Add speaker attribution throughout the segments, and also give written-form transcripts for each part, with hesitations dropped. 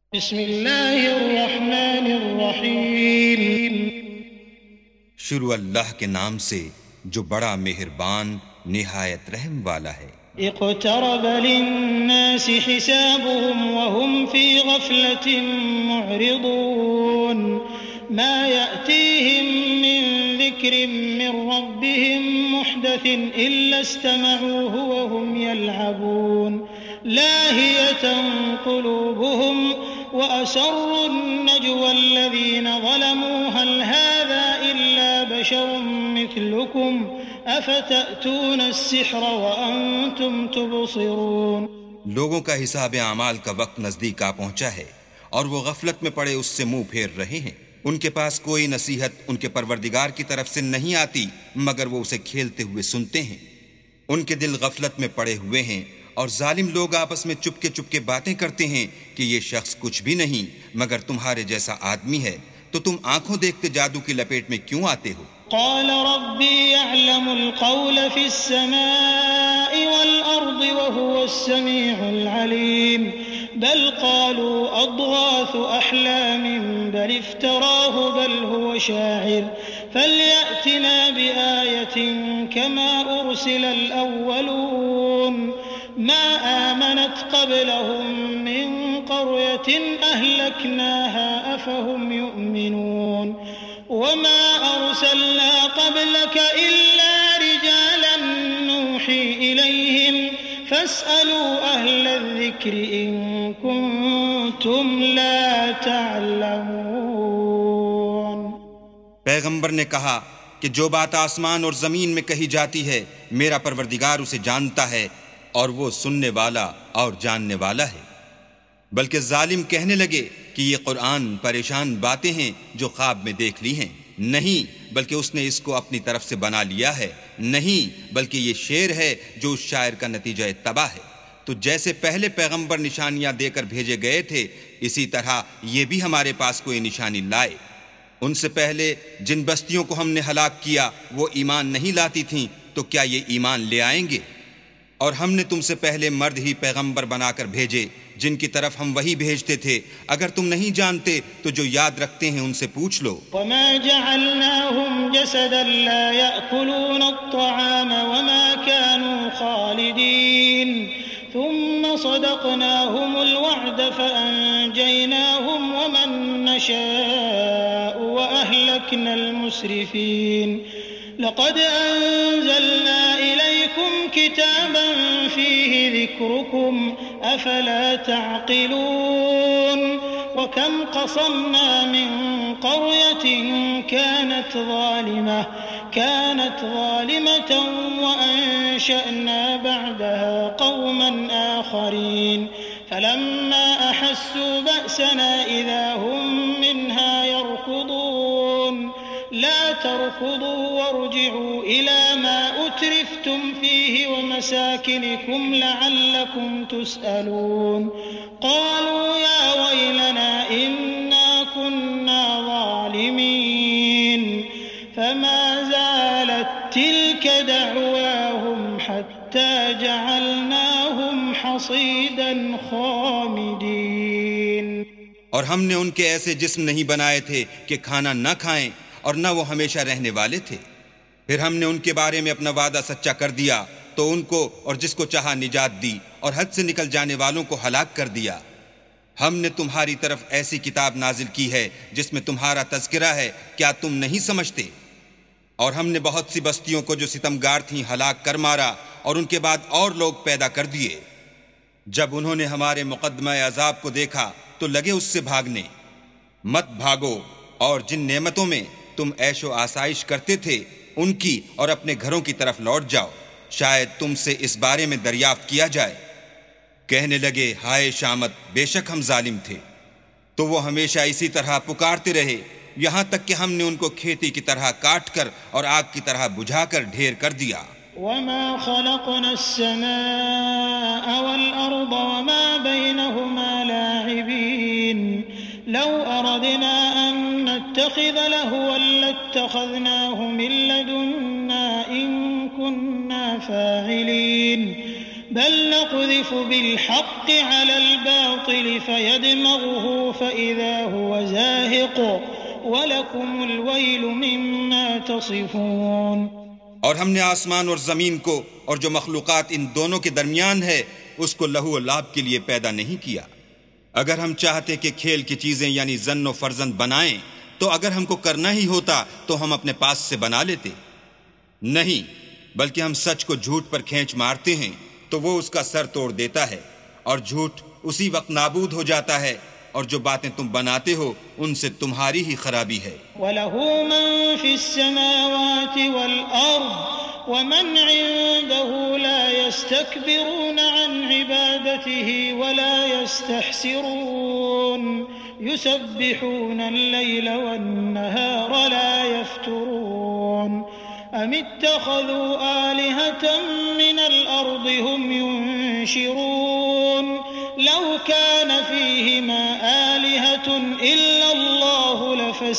Speaker 1: بسم اللہ الرحمن الرحیم۔
Speaker 2: شروع اللہ کے نام سے جو بڑا مہربان نہایت رحم والا ہے۔
Speaker 1: اقترب للناس حسابهم وهم في غفلة معرضون ما يأتيهم من ذكر من ربهم محدث إلا استمعوه وهم يلعبون لاهية قلوبهم وأسروا النجوى الذين ظلموا هل هذا إلا بشر مثلكم أفتأتون السحر وأنتم تبصرون۔
Speaker 2: لوگوں کا حساب اعمال کا وقت نزدیک آ پہنچا ہے اور وہ غفلت میں پڑے اس سے منہ پھیر رہے ہیں۔ ان کے پاس کوئی نصیحت ان کے پروردگار کی طرف سے نہیں آتی مگر وہ اسے کھیلتے ہوئے سنتے ہیں۔ ان کے دل غفلت میں پڑے ہوئے ہیں اور ظالم لوگ آپس میں چپکے باتیں کرتے ہیں کہ یہ شخص کچھ بھی نہیں مگر تمہارے جیسا آدمی ہے، تو تم آنکھوں دیکھتے جادو کی لپیٹ میں کیوں آتے ہو؟
Speaker 1: قال ربي يعلم القول في السماء والأرض وهو السميع العليم بل قالوا أضغاث أحلام بل افتراه بل هو شاعر فليأتنا بآية كما أرسل الأولون ما آمنت قبلهم من قرية أهلكناها أفهم يؤمنون وما أرسلنا قبلك إلا رجالا نوحي إليهم فاسألوا أهل الذكر إن كنتم لا تعلمون۔
Speaker 2: پیغمبر نے کہا کہ جو بات آسمان اور زمین میں کہی جاتی ہے میرا پروردگار اسے جانتا ہے اور وہ سننے والا اور جاننے والا ہے۔ بلکہ ظالم کہنے لگے کہ یہ قرآن پریشان باتیں ہیں جو خواب میں دیکھ لی ہیں، نہیں بلکہ اس نے اس کو اپنی طرف سے بنا لیا ہے، نہیں بلکہ یہ شعر ہے جو اس شاعر کا نتیجہ تباہ ہے۔ تو جیسے پہلے پیغمبر نشانیاں دے کر بھیجے گئے تھے اسی طرح یہ بھی ہمارے پاس کوئی نشانی لائے۔ ان سے پہلے جن بستیوں کو ہم نے ہلاک کیا وہ ایمان نہیں لاتی تھیں، تو کیا یہ ایمان لے آئیں گے؟ اور ہم نے تم سے پہلے مرد ہی پیغمبر بنا کر بھیجے جن کی طرف ہم وہی بھیجتے تھے، اگر تم نہیں جانتے تو جو یاد رکھتے ہیں ان سے پوچھ لو۔
Speaker 1: وما جعلناهم جسدا لا يأكلون الطعام وما كانوا خالدين ثم صدقناهم الوعد فأنجيناهم ومن نشاء وأهلكنا المسرفين لقد أنزلنا إليكم كتابا فيه ذكركم أفلا تعقلون وكم قصمنا من قرية كانت ظالمة وأنشأنا بعدها قوما آخرين فلما أحسوا بأسنا إذا هم منها يركضون لا تركضوا وارجعوا إلى ما أترفتم فيه ومساكنكم لعلكم تسألون قالوا يا ويلنا إنا كنا ظالمين فما زالت تلك دعواهم حتى جعلناهم حصيدا خامدين۔
Speaker 2: اور ہم نے ان کے ایسے جسم نہیں بنائے تھے کہ کھانا نہ کھائیں اور نہ وہ ہمیشہ رہنے والے تھے، پھر ہم نے ان کے بارے میں اپنا وعدہ سچا کر دیا تو ان کو اور جس کو چاہا نجات دی اور حد سے نکل جانے والوں کو ہلاک کر دیا۔ ہم نے تمہاری طرف ایسی کتاب نازل کی ہے جس میں تمہارا تذکرہ ہے، کیا تم نہیں سمجھتے؟ اور ہم نے بہت سی بستیوں کو جو ستمگار تھیں ہلاک کر مارا اور ان کے بعد اور لوگ پیدا کر دیے۔ جب انہوں نے ہمارے مقدمہ عذاب کو دیکھا تو لگے اس سے بھاگنے۔ مت بھاگو اور جن نعمتوں میں تم عیش و آسائش کرتے تھے ان کی اور اپنے گھروں کی طرف لوٹ جاؤ، شاید تم سے اس بارے میں دریافت کیا جائے۔ کہنے لگے ہائے شامت، بے شک ہم ظالم تھے۔ تو وہ ہمیشہ اسی طرح پکارتے رہے یہاں تک کہ ہم نے ان کو کھیتی کی طرح کاٹ کر اور آگ کی طرح بجھا کر ڈھیر کر دیا۔
Speaker 1: وما خلقنا السماء والأرض وما بينهما لاعبين لو أردنا أن نتخذ لهوا لاتخذناه من لدنا إن كنا فاعلين بل نقذف بالحق على الباطل الباطل فيدمغه فإذا هو زاهق وَلَكُمُ الْوَيْلُ مِمَّا تَصِفُونَ۔
Speaker 2: اور ہم نے آسمان اور زمین کو اور جو مخلوقات ان دونوں کے درمیان ہے اس کو لہو و لعب کے لیے پیدا نہیں کیا۔ اگر ہم چاہتے کہ کھیل کی چیزیں یعنی زن و فرزند بنائیں تو اگر ہم کو کرنا ہی ہوتا تو ہم اپنے پاس سے بنا لیتے، نہیں، بلکہ ہم سچ کو جھوٹ پر کھینچ مارتے ہیں تو وہ اس کا سر توڑ دیتا ہے اور جھوٹ اسی وقت نابود ہو جاتا ہے، اور جو باتیں تم بناتے ہو ان سے تمہاری ہی خرابی ہے۔
Speaker 1: وَلَهُ مَن فِي السَّمَاوَاتِ وَالْأَرْضِ وَمَنْ عِندَهُ لَا يَسْتَكْبِرُونَ عَنْ عِبَادَتِهِ وَلَا يَسْتَحْسِرُونَ يُسَبِّحُونَ اللَّيْلَ وَالنَّهَارَ لَا يَفْتُرُونَ أَمِ اتَّخَذُوا آلِهَةً مِّنَ الْأَرْضِ هُمْ يُنشِرُونَ لو كان فيهما آلهة إلا الله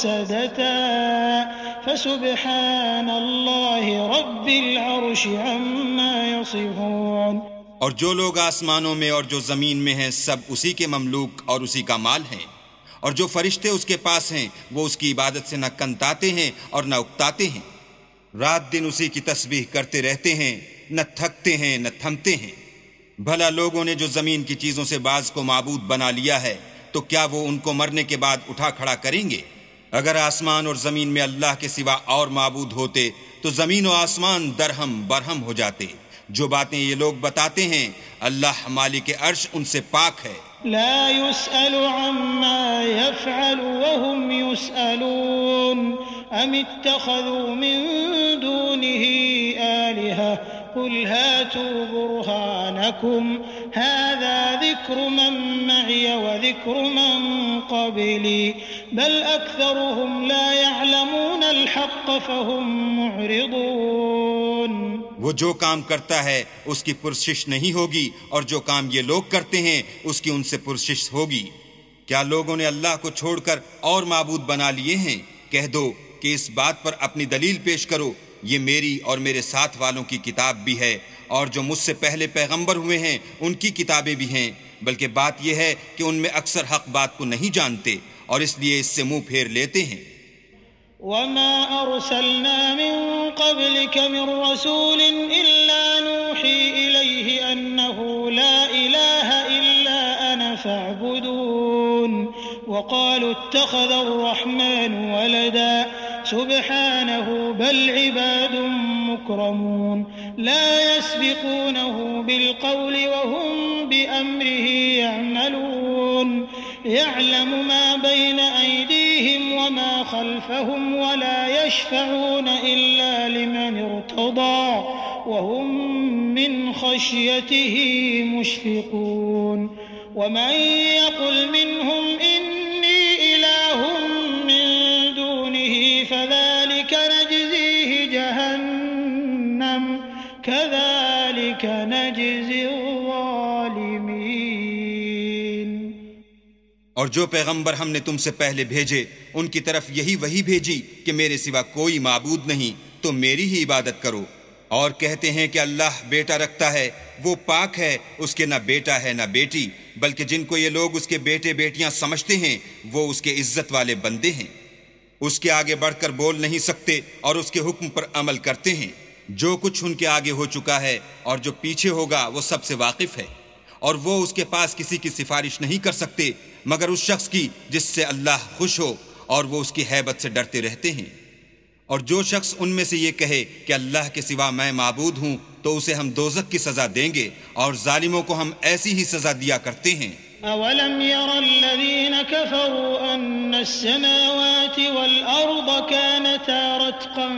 Speaker 1: لفسدتا فسبحان الله رب العرش عما يصفون۔
Speaker 2: اور جو لوگ آسمانوں میں اور جو زمین میں ہیں سب اسی کے مملوک اور اسی کا مال ہیں، اور جو فرشتے اس کے پاس ہیں وہ اس کی عبادت سے نہ کنتاتے ہیں اور نہ اکتاتے ہیں، رات دن اسی کی تسبیح کرتے رہتے ہیں، نہ تھکتے ہیں نہ تھمتے ہیں۔ بھلا لوگوں نے جو زمین کی چیزوں سے بعض کو معبود بنا لیا ہے تو کیا وہ ان کو مرنے کے بعد اٹھا کھڑا کریں گے؟ اگر آسمان اور زمین میں اللہ کے سوا اور معبود ہوتے تو زمین و آسمان درہم برہم ہو جاتے۔ جو باتیں یہ لوگ بتاتے ہیں اللہ مالک عرش ان سے پاک ہے۔
Speaker 1: لا يسأل عما يفعل وهم يسألون أم اتخذوا من دونه آلهة قل هاتوا برهانكم هذا ذكر من معي وذكر من قبلي بل أكثرهم لا يعلمون الحق فهم معرضون۔
Speaker 2: وہ جو کام کرتا ہے اس کی پرسش نہیں ہوگی، اور جو کام یہ لوگ کرتے ہیں اس کی ان سے پرسش ہوگی۔ کیا لوگوں نے اللہ کو چھوڑ کر اور معبود بنا لیے ہیں؟ کہہ دو کہ اس بات پر اپنی دلیل پیش کرو، یہ میری اور میرے ساتھ والوں کی کتاب بھی ہے، اور جو مجھ سے پہلے پیغمبر ہوئے ہیں ان کی کتابیں بھی ہیں، بلکہ بات یہ ہے کہ ان میں اکثر حق بات کو نہیں جانتے اور اس لیے اس سے منہ پھیر لیتے ہیں۔
Speaker 1: وما أرسلنا من قبلك من رسول إلا نوحي إليه أنه لا إله إلا أنا فاعبدون وقالوا اتخذ الرحمن ولدا سبحانه بل عباد مكرمون لا يسبقونه بالقول وهم بأمره يعملون يعلم ما بين أيديهم وما خلفهم ولا يشفعون إلا لمن ارتضى وهم من خشيته مشفقون ومن يقل منهم إني إله من دونه فذلك نجزيه جهنم كذلك نجزي الظالمين۔
Speaker 2: اور جو پیغمبر ہم نے تم سے پہلے بھیجے ان کی طرف یہی وحی بھیجی کہ میرے سوا کوئی معبود نہیں، تو میری ہی عبادت کرو، اور کہتے ہیں کہ اللہ بیٹا رکھتا ہے، وہ پاک ہے، اس کے نہ بیٹا ہے نہ بیٹی، بلکہ جن کو یہ لوگ اس کے بیٹے بیٹیاں سمجھتے ہیں وہ اس کے عزت والے بندے ہیں، اس کے آگے بڑھ کر بول نہیں سکتے اور اس کے حکم پر عمل کرتے ہیں۔ جو کچھ ان کے آگے ہو چکا ہے اور جو پیچھے ہوگا وہ سب سے واقف ہے، اور وہ اس کے پاس کسی کی سفارش نہیں کر سکتے مگر اس شخص کی جس سے اللہ خوش ہو، اور وہ اس کی ہیبت سے ڈرتے رہتے ہیں۔ اور جو شخص ان میں سے یہ کہے کہ اللہ کے سوا میں معبود ہوں تو اسے ہم دوزخ کی سزا دیں گے، اور ظالموں کو ہم ایسی ہی سزا دیا کرتے ہیں۔
Speaker 1: أَوَلَمْ يَرَ الَّذِينَ كَفَرُوا أَنَّ السَّمَاوَاتِ وَالْأَرْضَ كَانَتَا رَتْقًا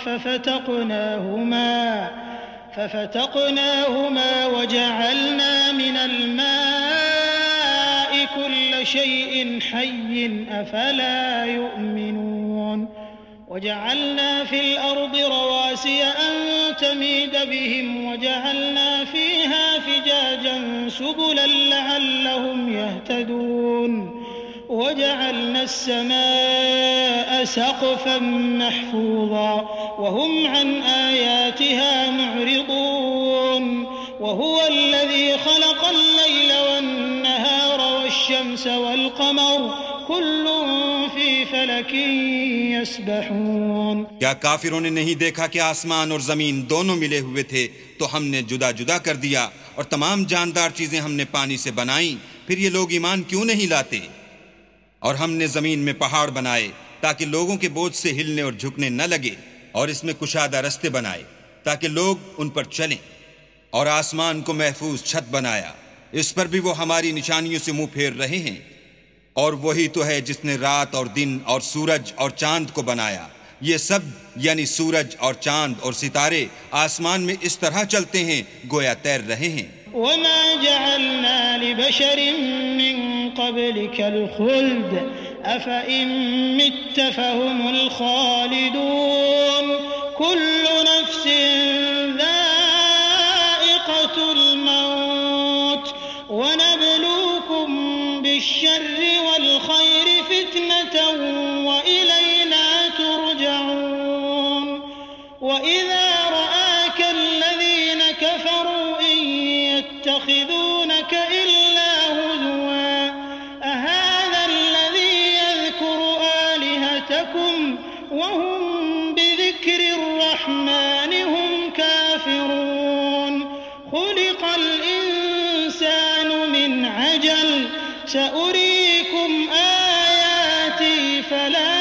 Speaker 1: فَفَتَقْنَاهُمَا وَجَعَلْنَا مِنَ الْمَاءِ كُلَّ شَيْءٍ حَيٍّ أَفَلَا يُؤْمِنُونَ وَجَعَلْنَا فِي الْأَرْضِ رَوَاسِيَ أَن تَمِيدَ بِهِمْ وَجَعَلْنَا فِيهَا فِجَاجًا سُبُلًا لَعَلَّهُمْ يَهْتَدُونَ وَجَعَلْنَا السَّمَاءَ سَقْفًا مَحْفُوظًا وَهُمْ عَنْ آيَاتِهَا مُعْرِضُونَ وَهُوَ الَّذِي خَلَقَ اللَّيْلَ وَالنَّهَارَ والشمس والقمر كل في فلك يسبحون.
Speaker 2: کیا کافروں نے نہیں دیکھا کہ آسمان اور زمین دونوں ملے ہوئے تھے تو ہم نے جدا جدا کر دیا، اور تمام جاندار چیزیں ہم نے پانی سے بنائیں، پھر یہ لوگ ایمان کیوں نہیں لاتے؟ اور ہم نے زمین میں پہاڑ بنائے تاکہ لوگوں کے بوجھ سے ہلنے اور جھکنے نہ لگے، اور اس میں کشادہ رستے بنائے تاکہ لوگ ان پر چلیں، اور آسمان کو محفوظ چھت بنایا، اس پر بھی وہ ہماری نشانیوں سے منہ پھیر رہے ہیں. اور وہی تو ہے جس نے رات اور دن اور سورج اور چاند کو بنایا. یہ سب یعنی سورج اور چاند اور ستارے آسمان میں اس طرح چلتے ہیں گویا تیر رہے ہیں.
Speaker 1: وما جعلنا لبشر من قبلك الخلد أفإن مت فهم الخالدون كل نفس ذائقة الموت ونبلوكم بالشر والخير فتنة وإلينا ترجعون. وإذا رآك الذين كفروا إن يتخذونك إلا هزوا أهذا الذي يذكر آلهتكم وهم بذكر الرحمن هم كافرون. خلق الإنسان من عجل سأريكم آياتي فلا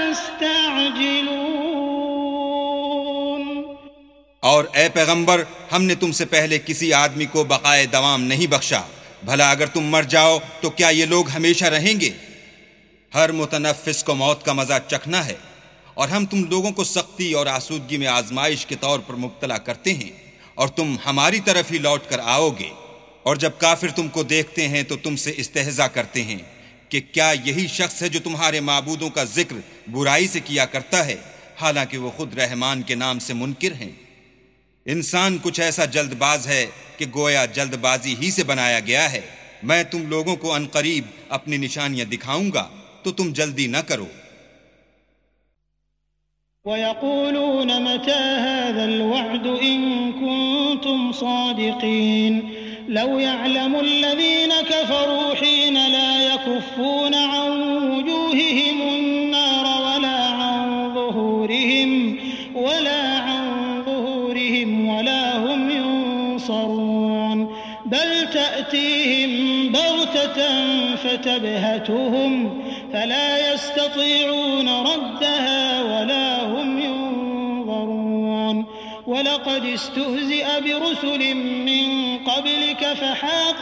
Speaker 1: تستعجلون.
Speaker 2: اور اے پیغمبر، ہم نے تم سے پہلے کسی آدمی کو بقائے دوام نہیں بخشا، بھلا اگر تم مر جاؤ تو کیا یہ لوگ ہمیشہ رہیں گے؟ ہر متنفس کو موت کا مزہ چکھنا ہے، اور ہم تم لوگوں کو سختی اور آسودگی میں آزمائش کے طور پر مبتلا کرتے ہیں، اور تم ہماری طرف ہی لوٹ کر آؤ گے. اور جب کافر تم کو دیکھتے ہیں تو تم سے استہزاء کرتے ہیں کہ کیا یہی شخص ہے جو تمہارے معبودوں کا ذکر برائی سے کیا کرتا ہے، حالانکہ وہ خود رحمان کے نام سے منکر ہیں. انسان کچھ ایسا جلد باز ہے کہ گویا جلد بازی ہی سے بنایا گیا ہے. میں تم لوگوں کو عنقریب اپنی نشانیاں دکھاؤں گا تو تم جلدی نہ کرو.
Speaker 1: وَيَقُولُونَ مَتَى هَذَا الْوَعْدُ إِن كُنتُمْ صَادِقِينَ لَوْ يَعْلَمُ الَّذِينَ كَفَرُوا حِينَ لَا يَكُفُّونَ عَن وُجُوهِهِمُ النَّارَ وَلَا عَن ظُهُورِهِمْ وَلَا هُمْ يُنصَرُونَ. بَلْ تَأْتِيهِمْ بَغْتَةً فَتَبْهَتُهُمْ فَلَا يَسْتَطِيعُونَ رَدَّهَا وَلَا هُمْ يُنظَرُونَ. وَلَقَدِ اسْتُهْزِئَ بِرُسُلٍ مِّن قَبْلِكَ فَحَاقَ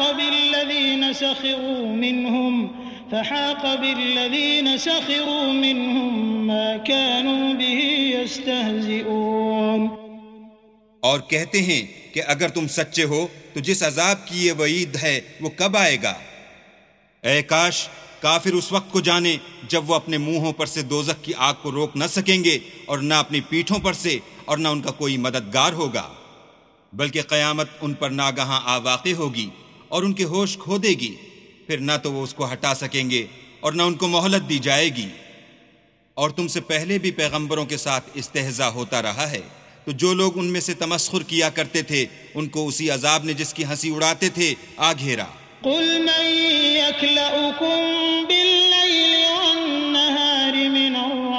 Speaker 1: بِالَّذِينَ سَخِرُوا مِنْهُمْ مَا كَانُوا بِهِ يَسْتَهْزِئُونَ.
Speaker 2: اور کہتے ہیں کہ اگر تم سچے ہو تو جس عذاب کی یہ وعید ہے وہ کب آئے گا؟ اے کاش کافر اس وقت کو جانے جب وہ اپنے منہوں پر سے دوزخ کی آگ کو روک نہ سکیں گے، اور نہ اپنی پیٹھوں پر سے، اور نہ ان کا کوئی مددگار ہوگا، بلکہ قیامت ان پر ناگہاں آ واقع ہوگی اور ان کے ہوش کھو دے گی، پھر نہ تو وہ اس کو ہٹا سکیں گے اور نہ ان کو مہلت دی جائے گی. اور تم سے پہلے بھی پیغمبروں کے ساتھ استہزاء ہوتا رہا ہے، تو جو لوگ ان میں سے تمسخر کیا کرتے تھے ان کو اسی عذاب نے جس کی ہنسی اڑاتے تھے آ گھیرا.
Speaker 1: قل من يكلؤكم بالليل والنهار من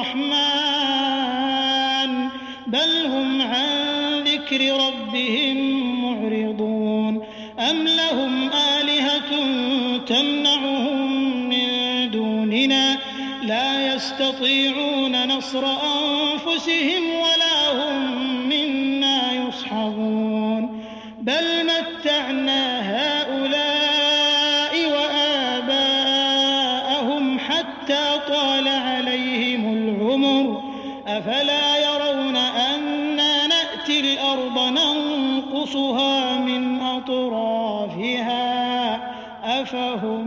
Speaker 1: الرحمن بل هم عن ذكر ربهم معرضون. أم لهم آلهة تمنعهم من دوننا لا يستطيعون نصر أنفسهم ولا هم منا يصحبون. بل متعنا هؤلاء وآباءهم حتى طال عليهم العمر أفلا يرون أنا نأتي الأرض ننقصها من أطرافها أفهم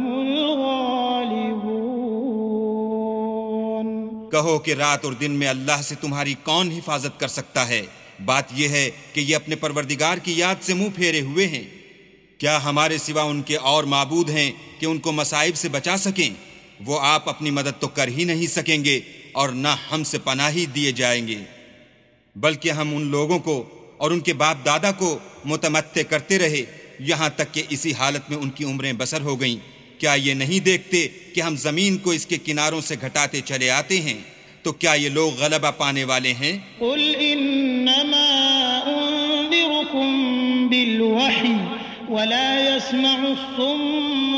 Speaker 1: الغالبون.
Speaker 2: کہو کہ رات اور دن میں اللہ سے تمہاری کون حفاظت کر سکتا ہے؟ بات یہ ہے کہ یہ اپنے پروردگار کی یاد سے منہ پھیرے ہوئے ہیں. کیا ہمارے سوا ان کے اور معبود ہیں کہ ان کو مصائب سے بچا سکیں؟ وہ آپ اپنی مدد تو کر ہی نہیں سکیں گے اور نہ ہم سے پناہی دیے جائیں گے، بلکہ ہم ان لوگوں کو اور ان کے باپ دادا کو متمتع کرتے رہے یہاں تک کہ اسی حالت میں ان کی عمریں بسر ہو گئیں، کیا یہ نہیں دیکھتے کہ ہم زمین کو اس کے کناروں سے گھٹاتے چلے آتے ہیں؟ تو کیا یہ لوگ غلبہ پانے والے ہیں؟
Speaker 1: قل انما انذركم بالوحی ولا يسمع الصم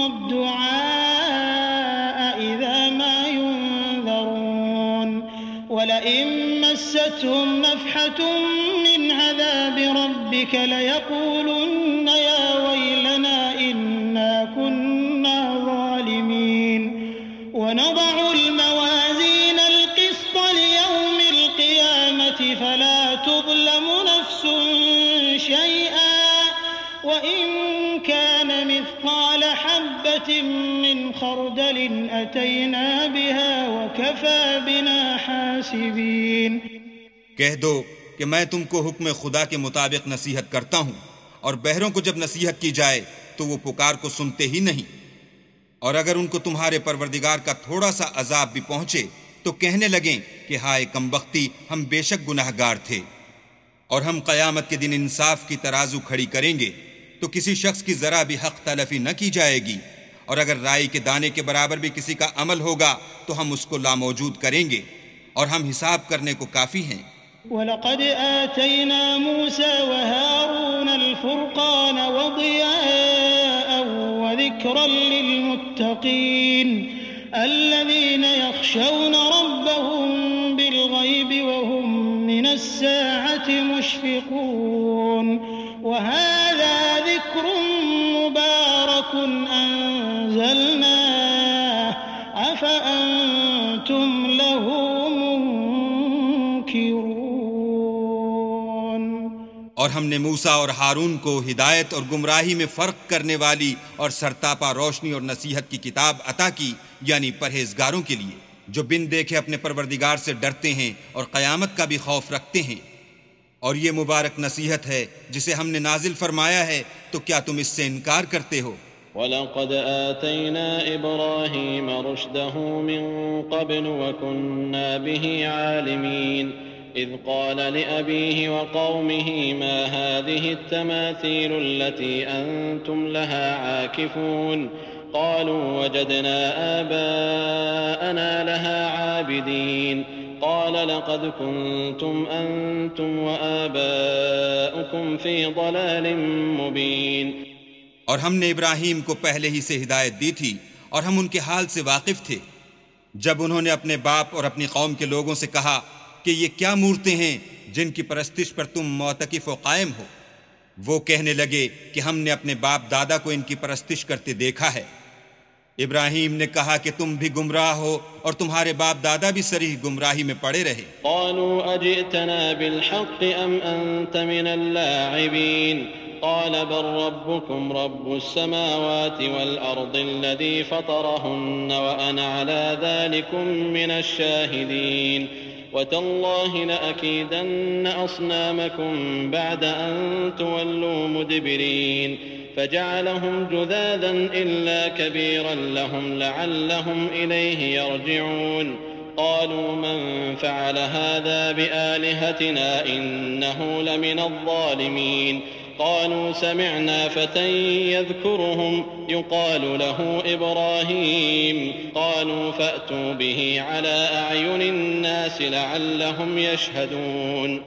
Speaker 1: الدعاء اذا ما ينذرون ولئن مستهم نفحة من عذاب ربك ليقولن يا ويلنا إنا كنا ظالمين ونضع الموازين القسط ليوم القيامة فلا تظلم نفس شيئا وإن كان مثقال حبة من خردل أتينا بها وكفى بنا حاسبين۔
Speaker 2: کہہ دو کہ میں تم کو حکم خدا کے مطابق نصیحت کرتا ہوں، اور بہروں کو جب نصیحت کی جائے تو وہ پکار کو سنتے ہی نہیں، اور اگر ان کو تمہارے پروردگار کا تھوڑا سا عذاب بھی پہنچے تو کہنے لگیں کہ ہائے کمبختی، ہم بے شک گناہگار تھے۔ اور ہم قیامت کے دن انصاف کی ترازو کھڑی کریں گے تو کسی شخص کی ذرا بھی حق تلفی نہ کی جائے گی، اور اگر رائی کے دانے کے برابر بھی کسی کا عمل ہوگا تو ہم اس کو لاموجود کریں گے، اور ہم حساب کرنے کو کافی ہیں۔
Speaker 1: وَلَقَدْ آتَيْنَا مُوسَى وَهَارُونَ الْفُرْقَانَ وَضِيَاءً وَذِكْرًا لِلْمُتَّقِينَ الَّذِينَ يَخْشَوْنَ رَبَّهُم بِالْغَيْبِ وَهُم مِّنَ السَّاعَةِ مُشْفِقُونَ وَهَذَا ذِكْرٌ مُبَارَكٌ أَنزَلْنَاهُ أَفَأَنتُمْ لَهُ مُنكِرُونَ۔
Speaker 2: اور ہم نے موسیٰ اور ہارون کو ہدایت اور گمراہی میں فرق کرنے والی اور سرتاپا روشنی اور نصیحت کی کتاب عطا کی، یعنی پرہیزگاروں کے لیے جو بن دیکھے اپنے پروردگار سے ڈرتے ہیں اور قیامت کا بھی خوف رکھتے ہیں۔ اور یہ مبارک نصیحت ہے جسے ہم نے نازل فرمایا ہے، تو کیا تم اس سے انکار کرتے ہو؟
Speaker 3: وَلَقَدْ آتَيْنَا إِبْرَاهِيمَ رُشْدَهُ مِن قَبْلُ وَكُنَّا بِهِ عَالِمِينَ إِذْ قَالَ لِأَبِيهِ وَقَوْمِهِ مَا هَذِهِ التَّمَاثِيلُ الَّتِي أَنْتُمْ لَهَا عَاكِفُونَ قَالُوا وَجَدْنَا آبَاءَنَا لَهَا عَابِدِينَ قال لقد كنتم أنتم وآباؤكم في ضلال مبين۔
Speaker 2: اور ہم نے ابراہیم کو پہلے ہی سے ہدایت دی تھی، اور ہم ان کے حال سے واقف تھے جب انہوں نے اپنے باپ اور اپنی قوم کے لوگوں سے کہا کہ یہ کیا مورتیں ہیں جن کی پرستش پر تم معتکف و قائم ہو؟ وہ کہنے لگے کہ ہم نے اپنے باپ دادا کو ان کی پرستش کرتے دیکھا ہے۔ ابراہیم نے کہا کہ تم بھی گمراہ ہو اور تمہارے باپ دادا بھی صریح گمراہی میں پڑے رہے۔
Speaker 3: قالوا اجئتنا بالحق ام انت من اللاعبين قال بل ربكم رب السماوات والارض الذي فطرهن وانا على ذلكم من الشاهدين وتالله لأكيدن أصنامكم بعد أن تولوا مدبرين فجعلهم جذاذا إلا كبيرا لهم لعلهم إليه يرجعون قالوا من فعل هذا بآلهتنا إنه لمن الظالمين قالوا سمعنا فتى يذكرهم يقال له إبراهيم قالوا فأتوا به على أعين الناس لعلهم يشهدون۔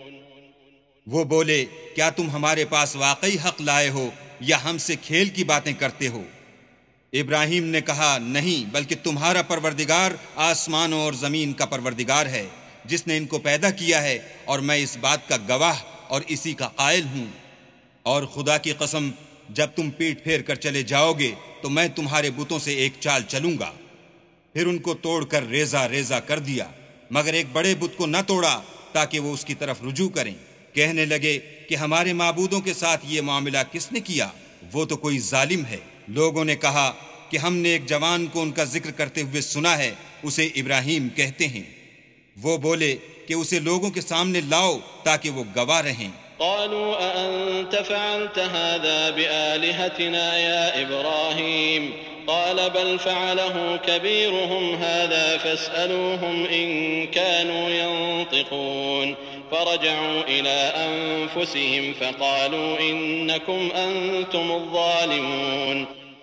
Speaker 2: وہ بولے کیا تم ہمارے پاس واقعی حق لائے ہو یا ہم سے کھیل کی باتیں کرتے ہو؟ ابراہیم نے کہا نہیں، بلکہ تمہارا پروردگار آسمانوں اور زمین کا پروردگار ہے جس نے ان کو پیدا کیا ہے، اور میں اس بات کا گواہ اور اسی کا قائل ہوں۔ اور خدا کی قسم جب تم پیٹ پھیر کر چلے جاؤ گے تو میں تمہارے بتوں سے ایک چال چلوں گا۔ پھر ان کو توڑ کر ریزہ ریزہ کر دیا، مگر ایک بڑے بت کو نہ توڑا تاکہ وہ اس کی طرف رجوع کریں۔ کہنے لگے کہ ہمارے معبودوں کے ساتھ یہ معاملہ کس نے کیا؟ وہ تو کوئی ظالم ہے۔ لوگوں نے کہا کہ ہم نے ایک جوان کو ان کا ذکر کرتے ہوئے سنا ہے، اسے ابراہیم کہتے ہیں۔ وہ بولے کہ اسے لوگوں کے سامنے لاؤ تاکہ وہ گواہ رہیں۔
Speaker 3: قالوا أأنت فعلت هذا بآلهتنا يا إبراهيم قال بل فعله كبيرهم هذا فاسألوهم إن كانوا ينطقون فرجعوا إلى أنفسهم فقالوا إنكم أنتم الظالمون۔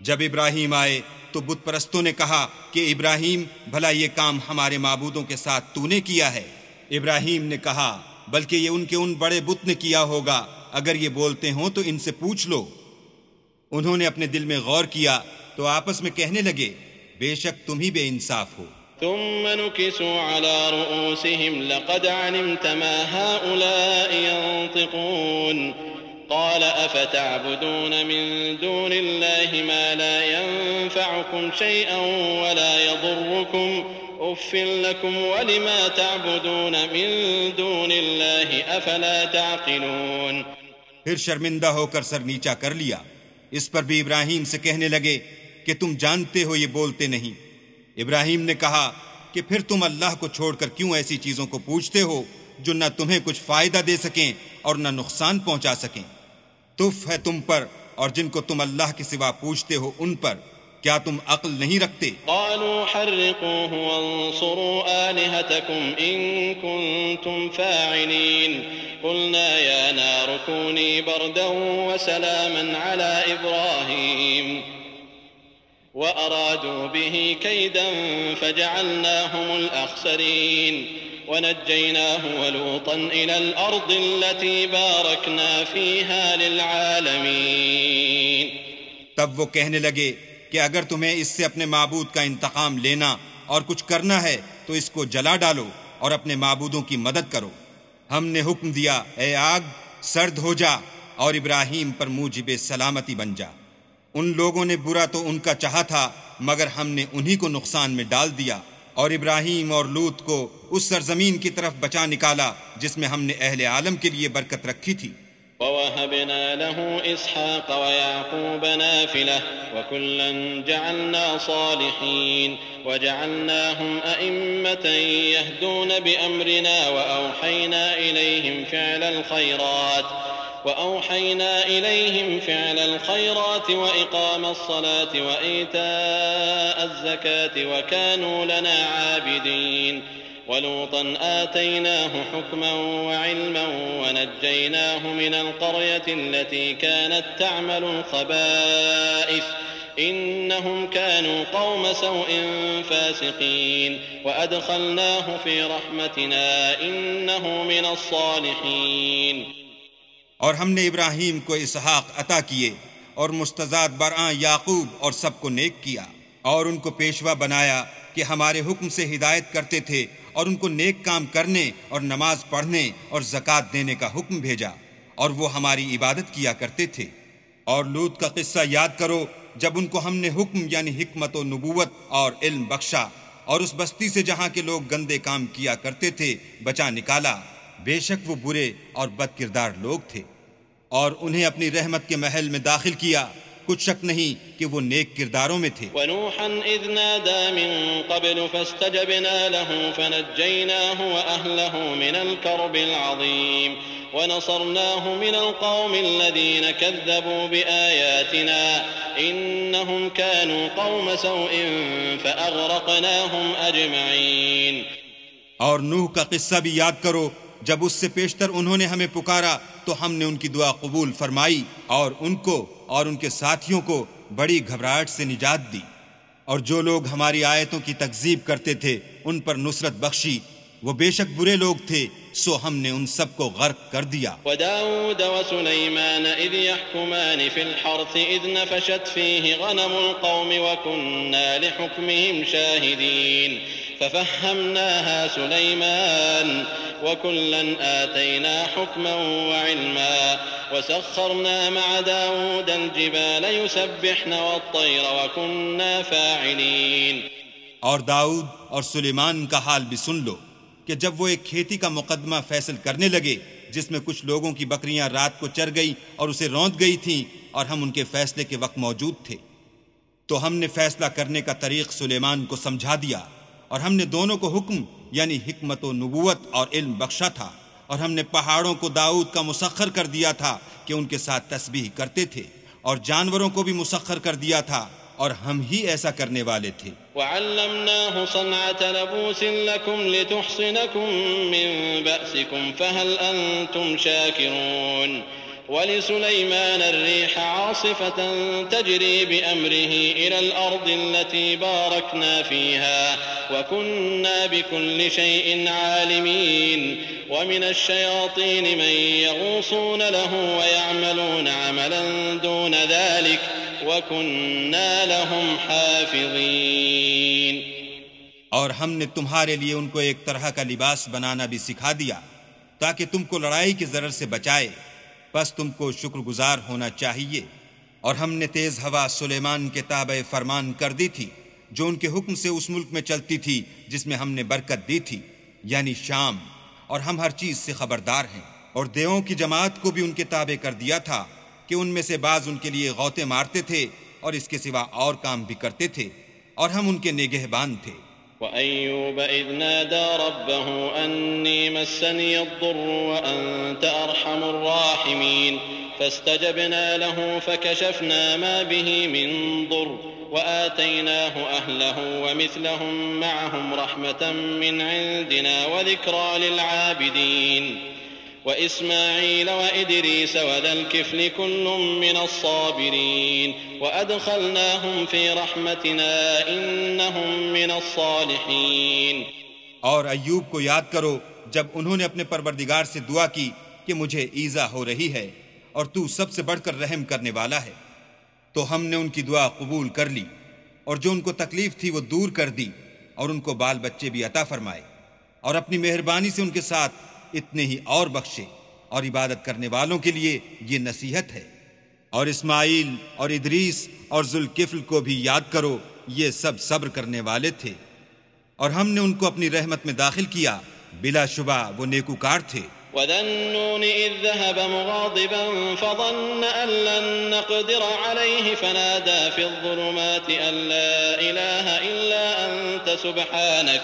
Speaker 2: جب ابراہیم آئے تو بت پرستوں نے کہا کہ ابراہیم بھلا یہ کام ہمارے معبودوں کے ساتھ تو نے کیا ہے؟ ابراہیم نے کہا بلکہ یہ ان کے ان بڑے بت نے کیا ہوگا، اگر یہ بولتے ہوں تو ان سے پوچھ لو۔ انہوں نے اپنے دل میں غور کیا تو آپس میں کہنے لگے بے شک تم ہی بے انصاف ہو۔
Speaker 3: ثم نكسوا على رؤوسهم لقد علمت ما هؤلاء ينطقون قال أفتعبدون من دون الله ما لا ينفعكم شيئا ولا يضركم أف لكم ولما تعبدون من دون الله أفلا تعقلون۔
Speaker 2: پھر شرمندہ ہو کر سر نیچا کر لیا۔ اس پر بھی ابراہیم سے کہنے لگے کہ تم جانتے ہو یہ بولتے نہیں۔ ابراہیم نے کہا کہ پھر تم اللہ کو چھوڑ کر کیوں ایسی چیزوں کو پوچھتے ہو جو نہ تمہیں کچھ فائدہ دے سکیں اور نہ نقصان پہنچا سکیں؟ تف ہے تم پر اور جن کو تم اللہ کے سوا پوچھتے ہو ان پر، کیا تم عقل نہیں رکھتے؟
Speaker 3: قالوا حرقوه وانصروا آلهتكم إن كنتم فاعلين قلنا يا نار كوني بردا وسلاما على إبراهيم وأرادوا به كيدا فجعلناهم الأخسرين ونجيناه ولوطا إلى الأرض التي باركنا فيها للعالمين۔
Speaker 2: تب وہ کہنے لگے کہ اگر تمہیں اس سے اپنے معبود کا انتقام لینا اور کچھ کرنا ہے تو اس کو جلا ڈالو اور اپنے معبودوں کی مدد کرو۔ ہم نے حکم دیا اے آگ سرد ہو جا اور ابراہیم پر موجب سلامتی بن جا۔ ان لوگوں نے برا تو ان کا چاہا تھا مگر ہم نے انہی کو نقصان میں ڈال دیا اور ابراہیم اور لوط کو اس سرزمین کی طرف بچا نکالا جس میں ہم نے اہل عالم کے لیے برکت رکھی تھی۔
Speaker 3: وَوَهَبْنَا لَهُ إِسْحَاقَ وَيَعْقُوبَ نَافِلَةً وَكُلًّا جَعَلْنَا صَالِحِينَ وَجَعَلْنَاهُمْ أَئِمَّةً يَهْدُونَ بِأَمْرِنَا وَأَوْحَيْنَا إِلَيْهِمْ فِعْلَ الْخَيْرَاتِ وَإِقَامَ الصَّلَاةِ وَإِيتَاءَ الزَّكَاةِ وَكَانُوا لَنَا عَابِدِينَ۔ وَلُوطًا آتَيْنَاهُ حُكْمًا وَعِلْمًا وَنَجَّيْنَاهُ مِنَ الْقَرْيَةِ الَّتِي كَانَتْ تَعْمَلُ الْخَبَائِثَ إِنَّهُمْ كَانُوا قَوْمَ سَوْءٍ فَاسِقِينَ وَأَدْخَلْنَاهُ فِي رَحْمَتِنَا إِنَّهُ مِنَ الصَّالِحِينَ۔
Speaker 2: اور ہم نے ابراہیم کو اسحاق عطا کیے اور مستضاد برآں یعقوب اور سب کو نیک کیا اور ان کو پیشوا بنایا کہ ہمارے حکم سے ہدایت کرتے تھے اور ان کو نیک کام کرنے اور نماز پڑھنے اور زکوٰۃ دینے کا حکم بھیجا اور وہ ہماری عبادت کیا کرتے تھے۔ اور لوط کا قصہ یاد کرو جب ان کو ہم نے حکم یعنی حکمت و نبوت اور علم بخشا اور اس بستی سے جہاں کے لوگ گندے کام کیا کرتے تھے بچا نکالا۔ بے شک وہ برے اور بد کردار لوگ تھے اور انہیں اپنی رحمت کے محل میں داخل کیا، کچھ شک نہیں کہ وہ نیک کرداروں میں تھے۔
Speaker 3: وَنُوحًا إِذْ نَادَى مِن قَبْلُ فَاسْتَجَبْنَا لَهُ فَنَجَّيْنَاهُ وَأَهْلَهُ مِنَ الْكَرْبِ الْعَظِيمِ وَنَصَرْنَاهُ مِنَ الْقَوْمِ الَّذِينَ كَذَّبُوا بِآيَاتِنَا إِنَّهُمْ كَانُوا قَوْمَ سَوْءٍ فَأَغْرَقْنَاهُمْ أَجْمَعِينَ۔
Speaker 2: اور نوح کا قصہ بھی یاد کرو جب اس سے پیشتر انہوں نے ہمیں پکارا تو ہم نے ان کی دعا قبول فرمائی اور ان کو اور ان کے ساتھیوں کو بڑی گھبراہٹ سے نجات دی، اور جو لوگ ہماری آیتوں کی تکذیب کرتے تھے ان پر نصرت بخشی، وہ بے شک برے لوگ تھے سو ہم نے ان سب کو غرق کر دیا۔
Speaker 3: وَدَاوُودَ وَسُلَيْمَانَ إِذْ يَحْكُمَانِ فِي الْحَرْثِ إِذْ نَفَشَتْ فِيهِ غَنَمُ الْقَوْمِ وَكُنَّا لِحُكْمِهِمْ شَاهِدِينَ فَفَهَّمْنَاهَا سُلَيْمَانَ وَكُلًّا آتَيْنَا حُكْمًا وَعِلْمًا وَسَخَّرْنَا مَعَ دَاوُودَ الْجِبَالَ يُسَبِّحْنَ وَالطَّيْرَ وَكُنَّا فَاعِلِينَ۔
Speaker 2: اور داؤد اور سلیمان کا حال بھی سن لو کہ جب وہ ایک کھیتی کا مقدمہ فیصل کرنے لگے جس میں کچھ لوگوں کی بکریاں رات کو چر گئی اور اسے روند گئی تھیں اور ہم ان کے فیصلے کے وقت موجود تھے، تو ہم نے فیصلہ کرنے کا طریق سلیمان کو سمجھا دیا اور ہم نے دونوں کو حکم یعنی حکمت و نبوت اور علم بخشا تھا، اور ہم نے پہاڑوں کو داؤد کا مسخر کر دیا تھا کہ ان کے ساتھ تسبیح کرتے تھے، اور جانوروں کو بھی مسخر کر دیا تھا اور ہم ہی ایسا کرنے والے تھے۔
Speaker 3: وَعَلَّمْنَاهُ صَنْعَةَ لَبُوسٍ لَكُمْ لِتُحْصِنَكُمْ مِنْ بَأْسِكُمْ فَهَلْ أَنْتُمْ شَاكِرُونَ۔ ولسليمان الريح عاصفة تجري بأمره إلى الأرض التي باركنا فيها وكنا بكل شيء عالمين ومن الشياطين من يغوصون له ويعملون عملا دون ذلك وكنا لهم حافظين.
Speaker 2: اور ہم نے تمہارے لیے ان کو ایک طرح کا لباس بنانا بھی سکھا دیا تاکہ تم کو لڑائی کے ضرر سے بچائے، بس تم کو شکر گزار ہونا چاہیے. اور ہم نے تیز ہوا سلیمان کے تابع فرمان کر دی تھی جو ان کے حکم سے اس ملک میں چلتی تھی جس میں ہم نے برکت دی تھی، یعنی شام، اور ہم ہر چیز سے خبردار ہیں. اور دیووں کی جماعت کو بھی ان کے تابع کر دیا تھا کہ ان میں سے بعض ان کے لیے غوطے مارتے تھے اور اس کے سوا اور کام بھی کرتے تھے، اور ہم ان کے نگہبان تھے.
Speaker 3: وأيوب إذ نادى ربه أني مسني الضر وأنت أرحم الراحمين فاستجبنا له فكشفنا ما به من ضر وآتيناه أهله ومثلهم معهم رحمة من عندنا وذكرى للعابدين وإسماعيل وإدريس وذا الكفل كل من الصابرين وأدخلناهم في رحمتنا إنهم من الصالحين.
Speaker 2: اور ایوب کو یاد کرو جب انہوں نے اپنے پروردگار سے دعا کی کہ مجھے ایذا ہو رہی ہے اور تو سب سے بڑھ کر رحم کرنے والا ہے، تو ہم نے ان کی دعا قبول کر لی اور جو ان کو تکلیف تھی وہ دور کر دی اور ان کو بال بچے بھی عطا فرمائے اور اپنی مہربانی سے ان کے ساتھ اتنے ہی اور بخشے. اور عبادت کرنے والوں کے لیے یہ نصیحت ہے. اور اسماعیل اور ادریس اور ذوالکفل کو بھی یاد کرو، یہ سب صبر کرنے والے تھے اور ہم نے ان کو اپنی رحمت میں داخل کیا، بلا شبہ وہ نیکوکار تھے.
Speaker 3: وذا النون إذ ذهب مغاضبا فظن أن لن نقدر عليه فنادى في الظلمات أن لا إله إلا أنت سبحانك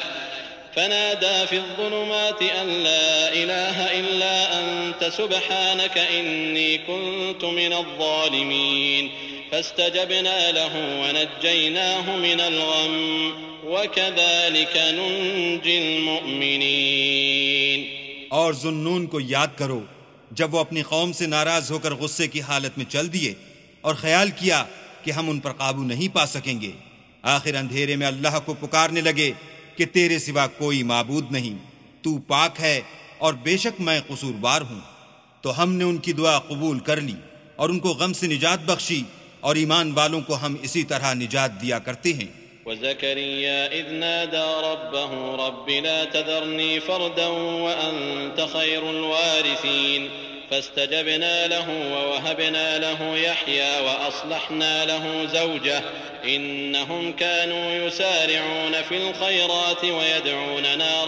Speaker 3: إني كنت من الظالمين فاستجبنا له ونجيناه من الغم وكذلك ننجي المؤمنين.
Speaker 2: اور ذوالنون کو یاد کرو جب وہ اپنی قوم سے ناراض ہو کر غصے کی حالت میں چل دیے اور خیال کیا کہ ہم ان پر قابو نہیں پا سکیں گے، آخر اندھیرے میں اللہ کو پکارنے لگے کہ تیرے سوا کوئی معبود نہیں، تو پاک ہے اور بے شک میں قصوروار ہوں. تو ہم نے ان کی دعا قبول کر لی اور ان کو غم سے نجات بخشی، اور ایمان والوں کو ہم اسی طرح نجات دیا کرتے ہیں.
Speaker 3: وزكريا إذ نادى ربه رب لا تذرني فردا وأنت خير الوارثين فاستجبنا له ووهبنا له يحيى وأصلحنا له زوجه إنهم كانوا يسارعون في الخيرات ويدعوننا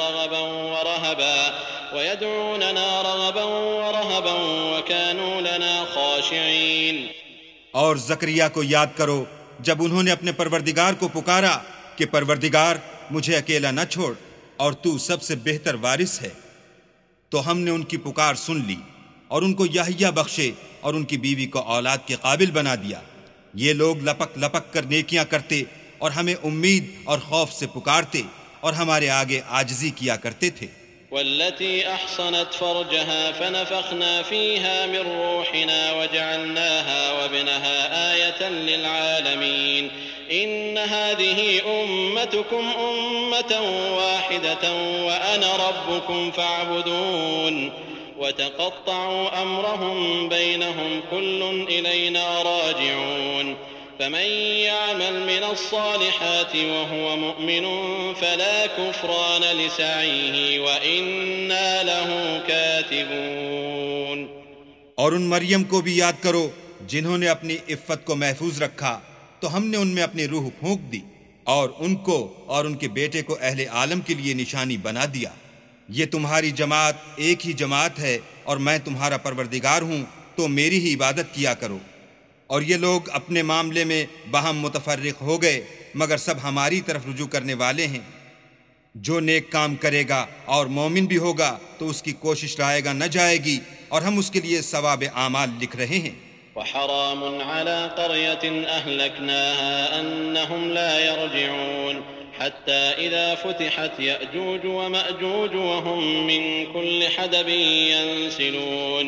Speaker 3: رغبا ورهبا وكانوا لنا خاشعين.
Speaker 2: اور زکریا کو یاد کرو جب انہوں نے اپنے پروردگار کو پکارا کہ پروردگار مجھے اکیلا نہ چھوڑ اور تو سب سے بہتر وارث ہے، تو ہم نے ان کی پکار سن لی اور ان کو یحییٰ بخشے اور ان کی بیوی کو اولاد کے قابل بنا دیا. یہ لوگ لپک لپک کر نیکیاں کرتے اور ہمیں امید اور خوف سے پکارتے اور ہمارے آگے عاجزی کیا کرتے تھے.
Speaker 3: والتي أحصنت فرجها فنفخنا فيها من روحنا وجعلناها وابنها آية للعالمين إن هذه أمتكم أمة واحدة وأنا ربكم فاعبدون وتقطعوا أمرهم بينهم كل إلينا راجعون فمن يعمل من الصالحات وهو مؤمن فلا كفران لسعيه وإنا له كاتبون.
Speaker 2: اور ان مریم کو بھی یاد کرو جنہوں نے اپنی عفت کو محفوظ رکھا تو ہم نے ان میں اپنی روح پھونک دی اور ان کو اور ان کے بیٹے کو اہل عالم کے لیے نشانی بنا دیا. یہ تمہاری جماعت ایک ہی جماعت ہے اور میں تمہارا پروردگار ہوں، تو میری ہی عبادت کیا کرو. اور یہ لوگ اپنے معاملے میں باہم متفرق ہو گئے مگر سب ہماری طرف رجوع کرنے والے ہیں. جو نیک کام کرے گا اور مومن بھی ہوگا تو اس کی کوشش رائے گا نہ جائے گی اور ہم اس کے لیے ثواب اعمال لکھ رہے ہیں.
Speaker 3: وحرام على قرية أهلكناها أنهم لا يرجعون حتى إذا فتحت يأجوج ومأجوج وهم من كل حدب ينسلون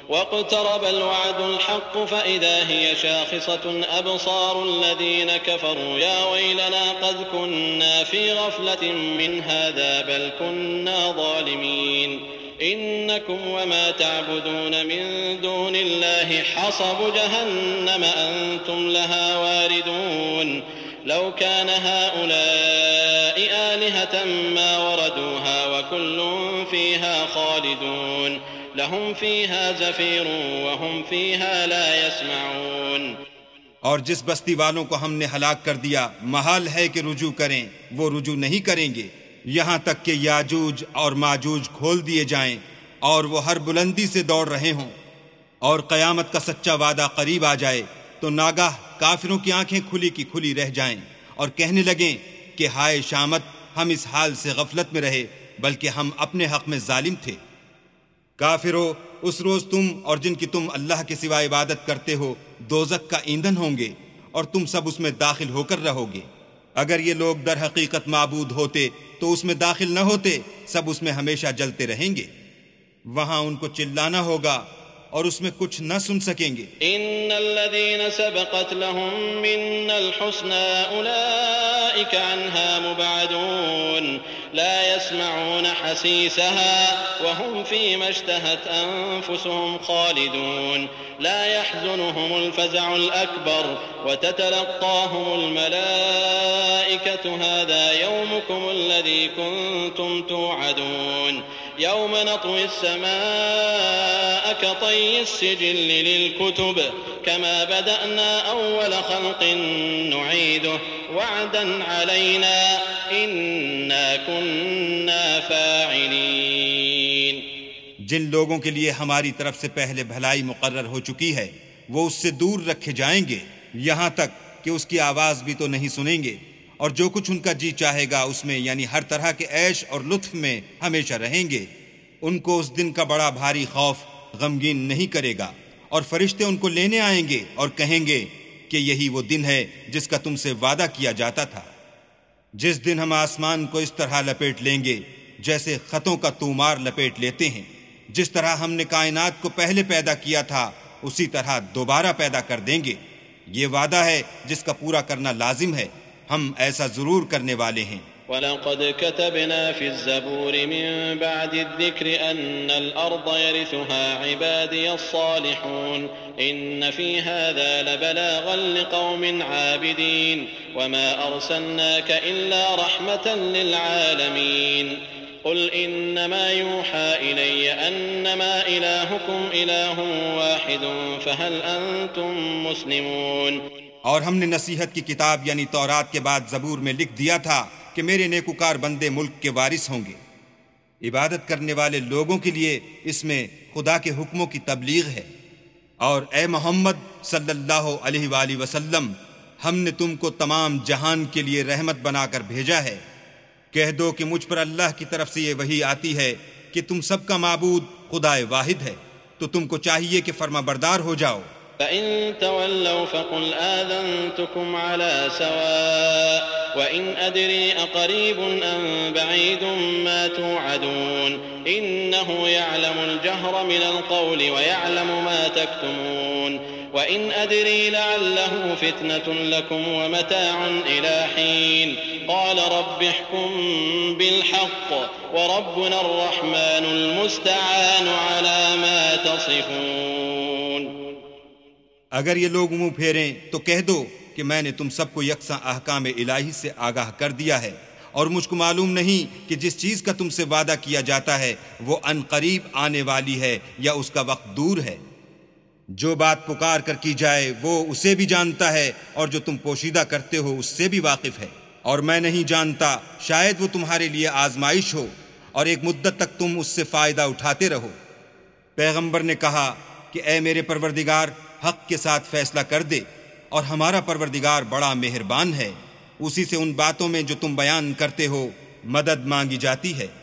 Speaker 3: واقترب الوعد الحق فإذا هي شاخصة أبصار الذين كفروا يا ويلنا قد كنا في غفلة من هذا بل كنا ظالمين إنكم وما تعبدون من دون الله حصب جهنم أنتم لها واردون لو كان هؤلاء آلهة ما وردوها وكل فيها خالدون لهم فيها زفير وهم فيها لا يسمعون۔
Speaker 2: اور جس بستی والوں کو ہم نے ہلاک کر دیا محال ہے کہ رجوع کریں، وہ رجوع نہیں کریں گے یہاں تک کہ یاجوج اور ماجوج کھول دیے جائیں اور وہ ہر بلندی سے دوڑ رہے ہوں، اور قیامت کا سچا وعدہ قریب آ جائے تو ناگاہ کافروں کی آنکھیں کھلی کی کھلی رہ جائیں اور کہنے لگیں کہ ہائے شامت، ہم اس حال سے غفلت میں رہے بلکہ ہم اپنے حق میں ظالم تھے۔ کافرو، اس روز تم اور جن کی تم اللہ کے سوا عبادت کرتے ہو دوزخ کا ایندھن ہوں گے اور تم سب اس میں داخل ہو کر رہو گے۔ اگر یہ لوگ در حقیقت معبود ہوتے تو اس میں داخل نہ ہوتے، سب اس میں ہمیشہ جلتے رہیں گے۔ وہاں ان کو چلانا ہوگا اور اس میں کچھ نہ سن سکیں گے۔
Speaker 3: ان الذين سبقت لهم منا الحسنى اولئك عنها مبعدون لا يسمعون حسيسها وهم فيما اشتهت انفسهم خالدون لا يحزنهم الفزع الأكبر وتتلقاهم الملائكة هذا يومكم الذي كنتم توعدون يوم نطوي السماء كطي السجل للكتب كما بدأنا أول خلق نعيده وعدا علينا إنا كنا فاعلين۔
Speaker 2: جن لوگوں کے لیے ہماری طرف سے پہلے بھلائی مقرر ہو چکی ہے وہ اس سے دور رکھے جائیں گے یہاں تک کہ اس کی آواز بھی تو نہیں سنیں گے، اور جو کچھ ان کا جی چاہے گا اس میں یعنی ہر طرح کے عیش اور لطف میں ہمیشہ رہیں گے۔ ان کو اس دن کا بڑا بھاری خوف غمگین نہیں کرے گا، اور فرشتے ان کو لینے آئیں گے اور کہیں گے کہ یہی وہ دن ہے جس کا تم سے وعدہ کیا جاتا تھا، جس دن ہم آسمان کو اس طرح لپیٹ لیں گے جیسے خطوں کا تومار لپیٹ لیتے ہیں، جس طرح ہم نے کائنات کو پہلے پیدا کیا تھا اسی طرح دوبارہ پیدا کر دیں گے۔ یہ وعدہ ہے جس کا پورا کرنا لازم ہے، ہم ایسا ضرور کرنے والے ہیں۔
Speaker 3: وَلَقَدْ كَتَبْنَا فِي الزَّبُورِ مِن بَعْدِ الذِّكْرِ أَنَّ الْأَرْضَ يَرِثُهَا عِبَادِيَ الصَّالِحُونَ إِنَّ فِي هَذَا لَبَلَاغًا لِقَوْمٍ عَابِدِينَ وَمَا أَرْسَلْنَاكَ إِلَّا رَحْمَةً لِلْعَالَمِينَ قُلْ إِنَّمَا يُوحَى إِلَيَّ أَنَّمَا إِلَٰهُكُمْ إِلَٰهٌ وَاحِدٌ فَهَلْ أَنْتُمْ مُسْلِمُونَ۔
Speaker 2: اور ہم نے نصیحت کی کتاب یعنی تورات کے بعد زبور میں لکھ دیا تھا کہ میرے نیکوکار بندے ملک کے وارث ہوں گے۔ عبادت کرنے والے لوگوں کے لیے اس میں خدا کے حکموں کی تبلیغ ہے۔ اور اے محمد صلی اللہ علیہ وآلہ وسلم، ہم نے تم کو تمام جہان کے لیے رحمت بنا کر بھیجا ہے۔ کہہ دو کہ مجھ پر اللہ کی طرف سے یہ وحی آتی ہے کہ تم سب کا معبود خدا واحد ہے، تو تم کو چاہیے کہ فرما بردار ہو جاؤ۔
Speaker 3: فَإِن تَوَلَّوْا فَقُلْ آذَنْتُكُمْ عَلَى سَوَاءٍ وَإِنْ أَدْرِي أَقَرِيبٌ أَمْ بَعِيدٌ مَا تُوعَدُونَ إِنَّهُ يَعْلَمُ الْجَهْرَ مِنَ الْقَوْلِ وَيَعْلَمُ مَا تَكْتُمُونَ وَإِنْ أَدْرِي لَعَلَّهُ فِتْنَةٌ لَكُمْ وَمَتَاعٌ إِلَى حِينٍ قَالَ رَبِّ احْكُم بِالْحَقِّ وَرَبُّنَا الرَّحْمَنُ الْمُسْتَعَانُ عَلَى مَا تَصِفُونَ۔
Speaker 2: اگر یہ لوگ منہ پھیریں تو کہہ دو کہ میں نے تم سب کو یکساں احکام الہی سے آگاہ کر دیا ہے، اور مجھ کو معلوم نہیں کہ جس چیز کا تم سے وعدہ کیا جاتا ہے وہ ان قریب آنے والی ہے یا اس کا وقت دور ہے۔ جو بات پکار کر کی جائے وہ اسے بھی جانتا ہے، اور جو تم پوشیدہ کرتے ہو اس سے بھی واقف ہے، اور میں نہیں جانتا، شاید وہ تمہارے لیے آزمائش ہو اور ایک مدت تک تم اس سے فائدہ اٹھاتے رہو۔ پیغمبر نے کہا کہ اے میرے پروردگار، حق کے ساتھ فیصلہ کر دے، اور ہمارا پروردگار بڑا مہربان ہے، اسی سے ان باتوں میں جو تم بیان کرتے ہو مدد مانگی جاتی ہے۔